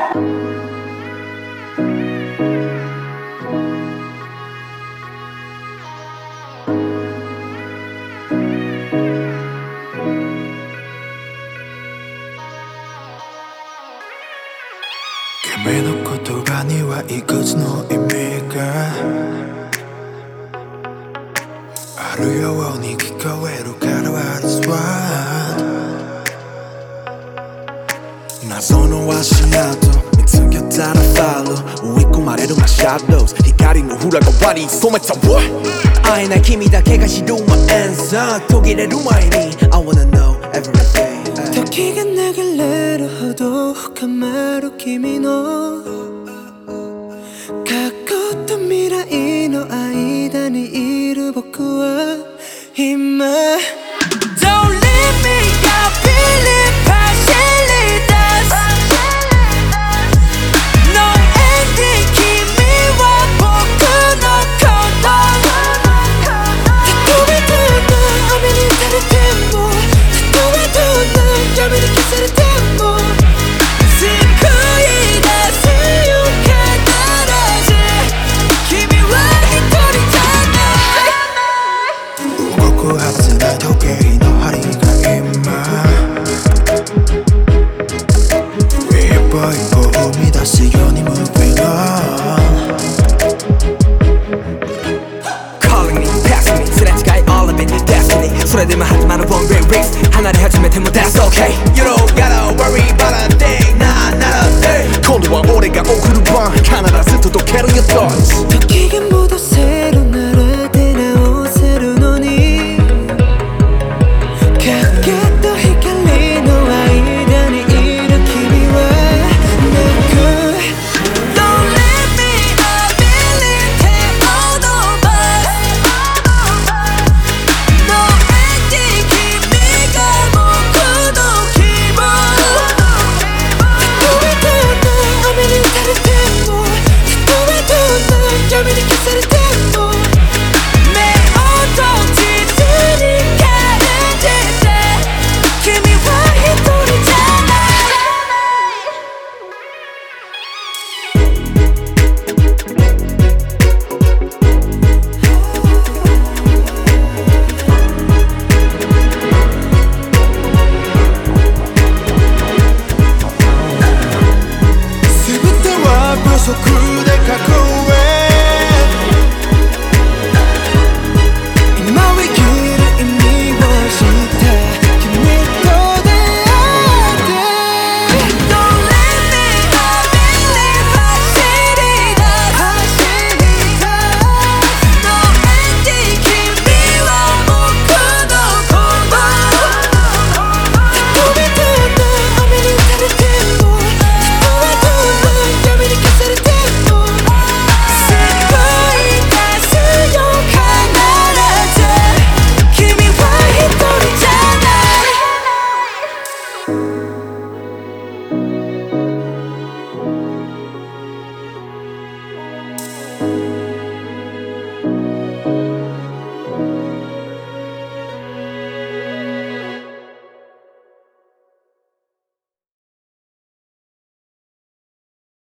君の言葉にはいくつの意味があるように聞こえるから What is what 謎の足跡見つけたらファロー追い込まれるマシャドウ光の裏側に染めた What 会えない君だけが知る My answer 途切れる前に I wanna know everything 時が流れるほど深まる君の過去と未来の間にいる僕は今 Don't leave me, I believe partially does No ending 君は僕のことたとえどんな雨にされてもたとえどんな闇に消されても救い出すよ必ず君は一人じゃない動くはずない時計の針が今一歩一歩踏み出すように Moving on Calling me, passing me すれ違い all of it Destiny それでも始まる one way race 離れ始めても That's okay You know